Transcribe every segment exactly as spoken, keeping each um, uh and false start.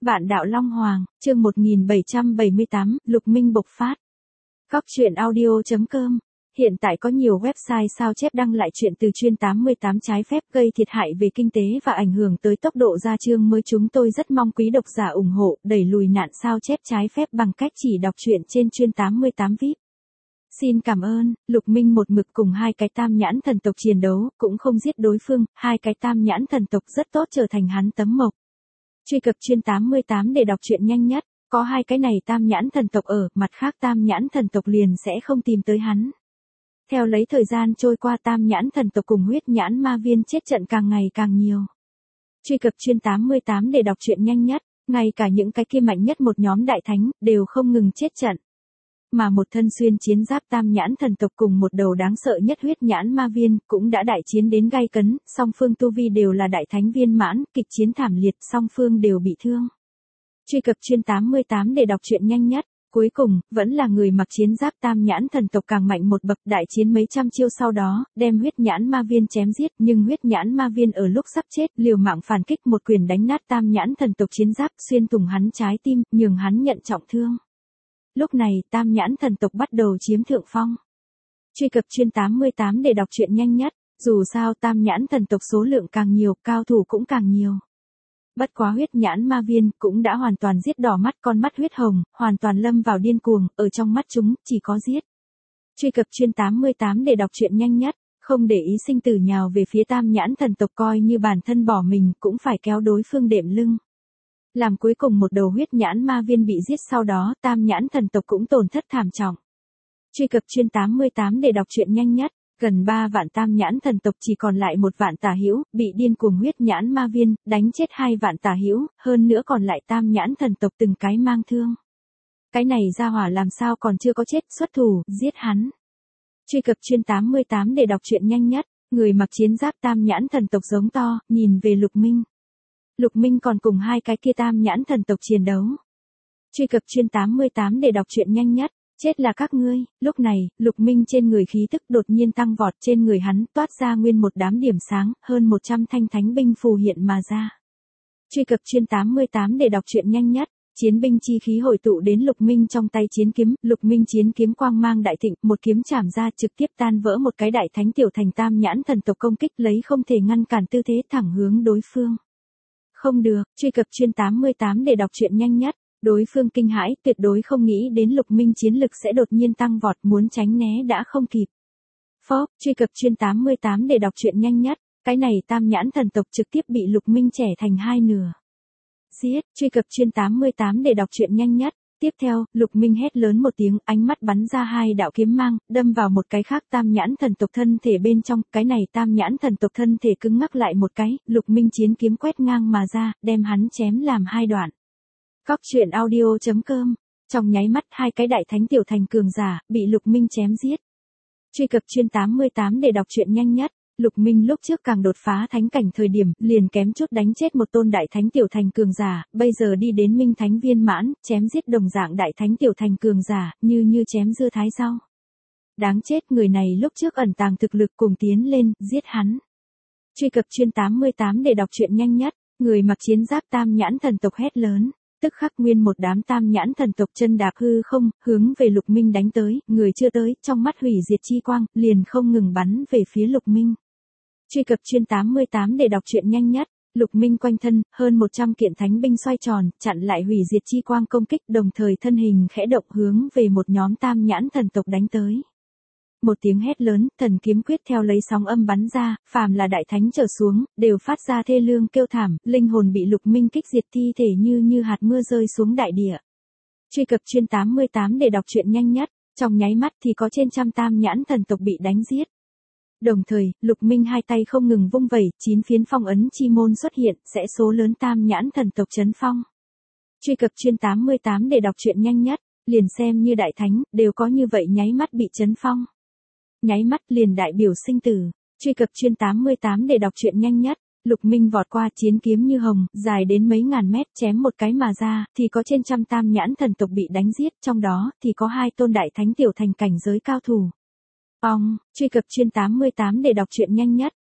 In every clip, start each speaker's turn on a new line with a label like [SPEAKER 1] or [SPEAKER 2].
[SPEAKER 1] Vạn đạo Long Hoàng, chương một nghìn bảy trăm bảy mươi tám, Lục Minh bộc phát. Góc truyện audio chấm com. Hiện tại có nhiều website sao chép đăng lại chuyện từ chuyên tám mươi tám trái phép gây thiệt hại về kinh tế và ảnh hưởng tới tốc độ ra chương mới. Chúng tôi rất mong quý độc giả ủng hộ đẩy lùi nạn sao chép trái phép bằng cách chỉ đọc truyện trên chuyên tám mươi tám vi ai pi. Xin cảm ơn. Lục Minh một mực cùng hai cái tam nhãn thần tộc chiến đấu, cũng không giết đối phương, hai cái tam nhãn thần tộc rất tốt trở thành hắn tấm mộc. Truy cập chuyên tám mươi tám để đọc truyện nhanh nhất, có hai cái này tam nhãn thần tộc ở, mặt khác tam nhãn thần tộc liền sẽ không tìm tới hắn. Theo lấy thời gian trôi qua, tam nhãn thần tộc cùng huyết nhãn ma viên chết trận càng ngày càng nhiều. Truy cập chuyên tám mươi tám để đọc truyện nhanh nhất, ngay cả những cái kia mạnh nhất một nhóm đại thánh, đều không ngừng chết trận. Mà một thân xuyên chiến giáp tam nhãn thần tộc cùng một đầu đáng sợ nhất huyết nhãn ma viên, cũng đã đại chiến đến gay cấn, song phương tu vi đều là đại thánh viên mãn, kịch chiến thảm liệt, song phương đều bị thương. Truy cập chuyên tám mươi tám để đọc truyện nhanh nhất, cuối cùng, vẫn là người mặc chiến giáp tam nhãn thần tộc càng mạnh một bậc, đại chiến mấy trăm chiêu sau đó, đem huyết nhãn ma viên chém giết, nhưng huyết nhãn ma viên ở lúc sắp chết, liều mạng phản kích một quyền đánh nát tam nhãn thần tộc chiến giáp, xuyên thủng hắn trái tim, nhường hắn nhận trọng thương. Lúc này, tam nhãn thần tộc bắt đầu chiếm thượng phong. Truy cập chuyên tám mươi tám để đọc truyện nhanh nhất, dù sao tam nhãn thần tộc số lượng càng nhiều, cao thủ cũng càng nhiều. Bất quá huyết nhãn ma viên cũng đã hoàn toàn giết đỏ mắt con mắt huyết hồng, hoàn toàn lâm vào điên cuồng, ở trong mắt chúng, chỉ có giết. Truy cập chuyên tám mươi tám để đọc truyện nhanh nhất, không để ý sinh tử nhào về phía tam nhãn thần tộc, coi như bản thân bỏ mình cũng phải kéo đối phương đệm lưng. Làm cuối cùng một đầu huyết nhãn ma viên bị giết sau đó, tam nhãn thần tộc cũng tổn thất thảm trọng. Truy cập chuyên tám mươi tám để đọc truyện nhanh nhất, gần ba vạn tam nhãn thần tộc chỉ còn lại một vạn tả hữu, bị điên cuồng huyết nhãn ma viên, đánh chết hai vạn tả hữu, hơn nữa còn lại tam nhãn thần tộc từng cái mang thương. Cái này ra hỏa làm sao còn chưa có chết, xuất thủ, giết hắn. Truy cập chuyên tám mươi tám để đọc truyện nhanh nhất, người mặc chiến giáp tam nhãn thần tộc giống to, nhìn về Lục Minh. Lục Minh còn cùng hai cái kia tam nhãn thần tộc chiến đấu. Truy cập chuyên tám mươi tám để đọc truyện nhanh nhất, chết là các ngươi. Lúc này, Lục Minh trên người khí tức đột nhiên tăng vọt, trên người hắn toát ra nguyên một đám điểm sáng, hơn một trăm thanh thánh binh phù hiện mà ra. Truy cập chuyên tám mươi tám để đọc truyện nhanh nhất, chiến binh chi khí hội tụ đến Lục Minh trong tay chiến kiếm, Lục Minh chiến kiếm quang mang đại thịnh, một kiếm chạm ra trực tiếp tan vỡ một cái đại thánh tiểu thành tam nhãn thần tộc công kích, lấy không thể ngăn cản tư thế thẳng hướng đối phương. Không được. Truy cập chuyên tám mươi tám để đọc truyện nhanh nhất, đối phương kinh hãi, tuyệt đối không nghĩ đến Lục Minh chiến lực sẽ đột nhiên tăng vọt, muốn tránh né đã không kịp. Phốc. Truy cập chuyên tám mươi tám để đọc truyện nhanh nhất, cái này tam nhãn thần tộc trực tiếp bị Lục Minh chẻ thành hai nửa. Giết. Truy cập chuyên tám mươi tám để đọc truyện nhanh nhất, tiếp theo, Lục Minh hét lớn một tiếng, ánh mắt bắn ra hai đạo kiếm mang, đâm vào một cái khác tam nhãn thần tộc thân thể bên trong, cái này tam nhãn thần tộc thân thể cứng ngắc lại một cái, Lục Minh chiến kiếm quét ngang mà ra, đem hắn chém làm hai đoạn. Góc truyện audio chấm com. Trong nháy mắt hai cái đại thánh tiểu thành cường giả, bị Lục Minh chém giết. Truy cập chuyên tám mươi tám để đọc truyện nhanh nhất, Lục Minh lúc trước càng đột phá thánh cảnh thời điểm, liền kém chút đánh chết một tôn đại thánh tiểu thành cường giả, bây giờ đi đến minh thánh viên mãn, chém giết đồng dạng đại thánh tiểu thành cường giả, như như chém dưa thái rau. Đáng chết, người này lúc trước ẩn tàng thực lực, cùng tiến lên, giết hắn. Truy cập chuyên tám mươi tám để đọc truyện nhanh nhất, người mặc chiến giáp tam nhãn thần tộc hét lớn, tức khắc nguyên một đám tam nhãn thần tộc chân đạp hư không, hướng về Lục Minh đánh tới, người chưa tới, trong mắt hủy diệt chi quang, liền không ngừng bắn về phía Lục Minh. Truy cập chuyên tám mươi tám để đọc truyện nhanh nhất, Lục Minh quanh thân, hơn một trăm kiện thánh binh xoay tròn, chặn lại hủy diệt chi quang công kích, đồng thời thân hình khẽ động hướng về một nhóm tam nhãn thần tộc đánh tới. Một tiếng hét lớn, thần kiếm quyết theo lấy sóng âm bắn ra, phàm là đại thánh trở xuống, đều phát ra thê lương kêu thảm, linh hồn bị Lục Minh kích diệt, thi thể như như hạt mưa rơi xuống đại địa. Truy cập chuyên tám mươi tám để đọc truyện nhanh nhất, trong nháy mắt thì có trên trăm tam nhãn thần tộc bị đánh giết. Đồng thời, Lục Minh hai tay không ngừng vung vẩy, chín phiến phong ấn chi môn xuất hiện, sẽ số lớn tam nhãn thần tộc trấn phong. Truy cập chuyên tám mươi tám để đọc truyện nhanh nhất, liền xem như đại thánh, đều có như vậy nháy mắt bị trấn phong. Nháy mắt liền đại biểu sinh tử. Truy cập chuyên tám mươi tám để đọc truyện nhanh nhất, Lục Minh vọt qua, chiến kiếm như hồng, dài đến mấy ngàn mét, chém một cái mà ra, thì có trên trăm tam nhãn thần tộc bị đánh giết, trong đó thì có hai tôn đại thánh tiểu thành cảnh giới cao thủ. Ong. Truy cập chuyên tám mươi tám để đọc truyện nhanh nhất,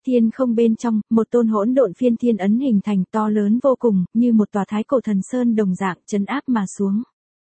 [SPEAKER 1] Thiên không bên trong, một tôn hỗn độn phiên thiên ấn hình thành to lớn vô cùng, như một tòa thái cổ thần sơn đồng dạng trấn áp mà xuống.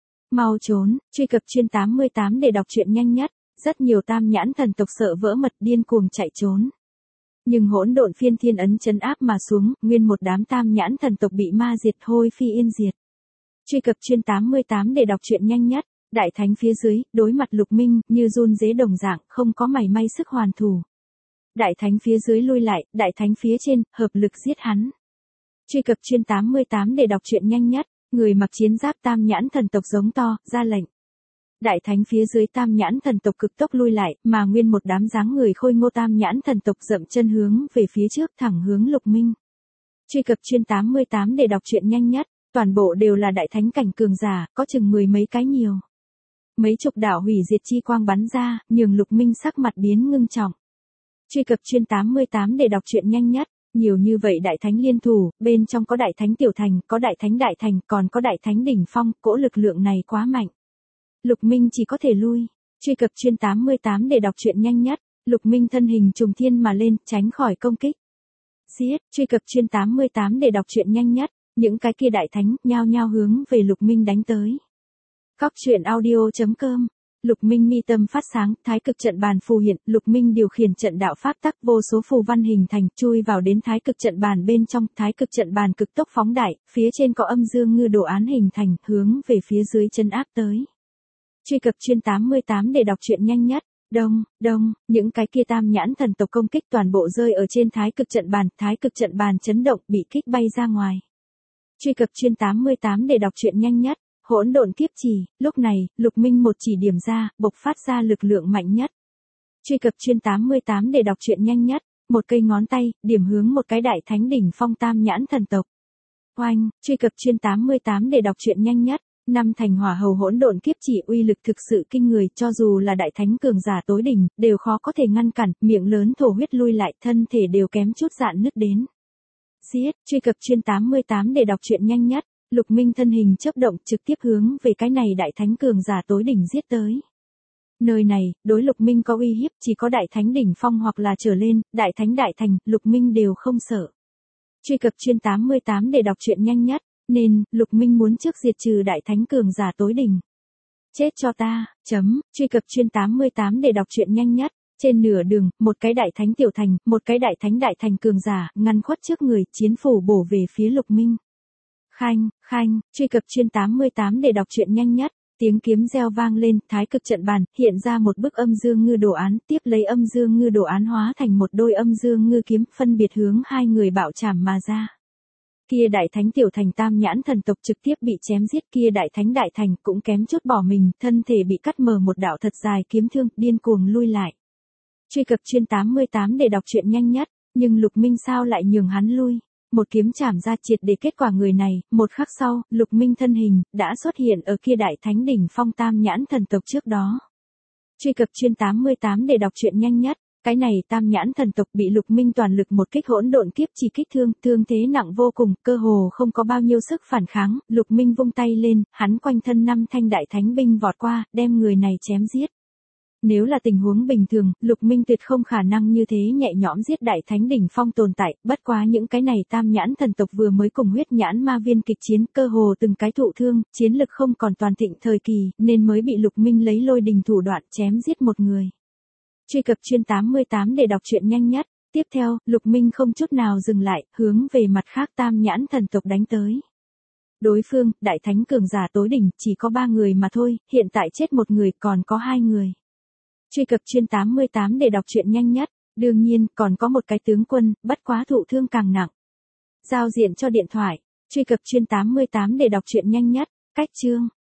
[SPEAKER 1] Mau trốn, truy cập chuyên tám mươi tám để đọc truyện nhanh nhất. Rất nhiều tam nhãn thần tộc sợ vỡ mật điên cuồng chạy trốn. Nhưng hỗn độn phiên thiên ấn trấn áp mà xuống, nguyên một đám tam nhãn thần tộc bị ma diệt hôi phi yên diệt. Truy cập chuyên tám mươi tám để đọc truyện nhanh nhất. Đại thánh phía dưới, đối mặt Lục Minh, như run rế đồng dạng, không có mảy may sức hoàn thủ. Đại thánh phía dưới lui lại, đại thánh phía trên, hợp lực giết hắn. Truy cập chuyên tám mươi tám để đọc truyện nhanh nhất. Người mặc chiến giáp tam nhãn thần tộc giống to, ra lệnh. Đại thánh phía dưới tam nhãn thần tộc cực tốc lui lại, mà nguyên một đám dáng người khôi ngô tam nhãn thần tộc dậm chân hướng về phía trước thẳng hướng Lục Minh. Truy cập chuyên tám mươi tám để đọc truyện nhanh nhất. Toàn bộ đều là đại thánh cảnh cường giả, có chừng mười mấy cái nhiều. Mấy chục đạo hủy diệt chi quang bắn ra, nhường Lục Minh sắc mặt biến ngưng trọng. Truy cập chuyên tám mươi tám để đọc truyện nhanh nhất. Nhiều như vậy đại thánh liên thủ, bên trong có đại thánh tiểu thành, có đại thánh đại thành, còn có đại thánh đỉnh phong, cỗ lực lượng này quá mạnh. Lục Minh chỉ có thể lui. Truy cập chuyên tám mươi tám để đọc truyện nhanh nhất. Lục Minh thân hình trùng thiên mà lên, tránh khỏi công kích. Giết, truy cập chuyên tám mươi tám để đọc truyện nhanh nhất. Những cái kia đại thánh, nhao nhao hướng về Lục Minh đánh tới. Cóc truyện audio chấm com. Lục Minh mi tâm phát sáng, thái cực trận bàn phù hiện, Lục Minh điều khiển trận đạo pháp tắc vô số phù văn hình thành, chui vào đến thái cực trận bàn bên trong, thái cực trận bàn cực tốc phóng đại, phía trên có âm dương ngư đồ án hình thành, hướng về phía dưới chân áp tới. Truy cập chuyên tám mươi tám để đọc truyện nhanh nhất. Đông, đông, những cái kia tam nhãn thần tộc công kích toàn bộ rơi ở trên thái cực trận bàn, thái cực trận bàn chấn động, bị kích bay ra ngoài. Truy cập chuyên tám mươi tám để đọc truyện nhanh nhất. Hỗn độn kiếp chỉ, lúc này, Lục Minh một chỉ điểm ra, bộc phát ra lực lượng mạnh nhất. Truy cập chuyên tám mươi tám để đọc truyện nhanh nhất. Một cây ngón tay, điểm hướng một cái đại thánh đỉnh phong tam nhãn thần tộc. Oanh, truy cập chuyên tám mươi tám để đọc truyện nhanh nhất. Năm thành hỏa hầu hỗn độn kiếp chỉ uy lực thực sự kinh người, cho dù là đại thánh cường giả tối đỉnh, đều khó có thể ngăn cản, miệng lớn thổ huyết lui lại, thân thể đều kém chút dạn nứt đến. Giết, truy cập chuyên tám mươi tám để đọc truyện nhanh nhất. Lục Minh thân hình chớp động trực tiếp hướng về cái này đại thánh cường giả tối đỉnh giết tới. Nơi này, đối Lục Minh có uy hiếp, chỉ có đại thánh đỉnh phong hoặc là trở lên, đại thánh đại thành, Lục Minh đều không sợ. Truy cập chuyên tám mươi tám để đọc truyện nhanh nhất. Nên, Lục Minh muốn trước diệt trừ đại thánh cường giả tối đỉnh. Chết cho ta, chấm, truy cập chuyên tám mươi tám để đọc truyện nhanh nhất. Trên nửa đường, một cái đại thánh tiểu thành, một cái đại thánh đại thành cường giả, ngăn khuất trước người, chiến phủ bổ về phía Lục Minh. Khanh, khanh, truy cập chuyên tám mươi tám để đọc truyện nhanh nhất. Tiếng kiếm reo vang lên, thái cực trận bàn, hiện ra một bức âm dương ngư đồ án, tiếp lấy âm dương ngư đồ án hóa thành một đôi âm dương ngư kiếm, phân biệt hướng hai người bạo chảm mà ra. Kia đại thánh tiểu thành tam nhãn thần tộc trực tiếp bị chém giết, kia đại thánh đại thành cũng kém chút bỏ mình, thân thể bị cắt mở một đạo thật dài kiếm thương, điên cuồng lui lại. Truy cập chuyên tám mươi tám để đọc truyện nhanh nhất, nhưng Lục Minh sao lại nhường hắn lui? Một kiếm chảm ra triệt để kết quả người này, một khắc sau, Lục Minh thân hình, đã xuất hiện ở kia đại thánh đỉnh phong tam nhãn thần tộc trước đó. Truy cập chuyên tám mươi tám để đọc truyện nhanh nhất, cái này tam nhãn thần tộc bị Lục Minh toàn lực một kích hỗn độn kiếp chỉ kích thương, thương thế nặng vô cùng, cơ hồ không có bao nhiêu sức phản kháng, Lục Minh vung tay lên, hắn quanh thân năm thanh đại thánh binh vọt qua, đem người này chém giết. Nếu là tình huống bình thường, Lục Minh tuyệt không khả năng như thế nhẹ nhõm giết đại thánh đỉnh phong tồn tại, bất quá những cái này tam nhãn thần tộc vừa mới cùng huyết nhãn ma viên kịch chiến, cơ hồ từng cái thụ thương, chiến lực không còn toàn thịnh thời kỳ, nên mới bị Lục Minh lấy lôi đình thủ đoạn chém giết một người. Truy cập chuyên tám mươi tám để đọc truyện nhanh nhất. Tiếp theo, Lục Minh không chút nào dừng lại, hướng về mặt khác tam nhãn thần tộc đánh tới. Đối phương, đại thánh cường giả tối đỉnh, chỉ có ba người mà thôi, hiện tại chết một người, còn có hai người. Truy cập chuyên tám mươi tám để đọc truyện nhanh nhất. Đương nhiên, còn có một cái tướng quân, bất quá thụ thương càng nặng. Giao diện cho điện thoại. Truy cập chuyên tám mươi tám để đọc truyện nhanh nhất. Cách chương.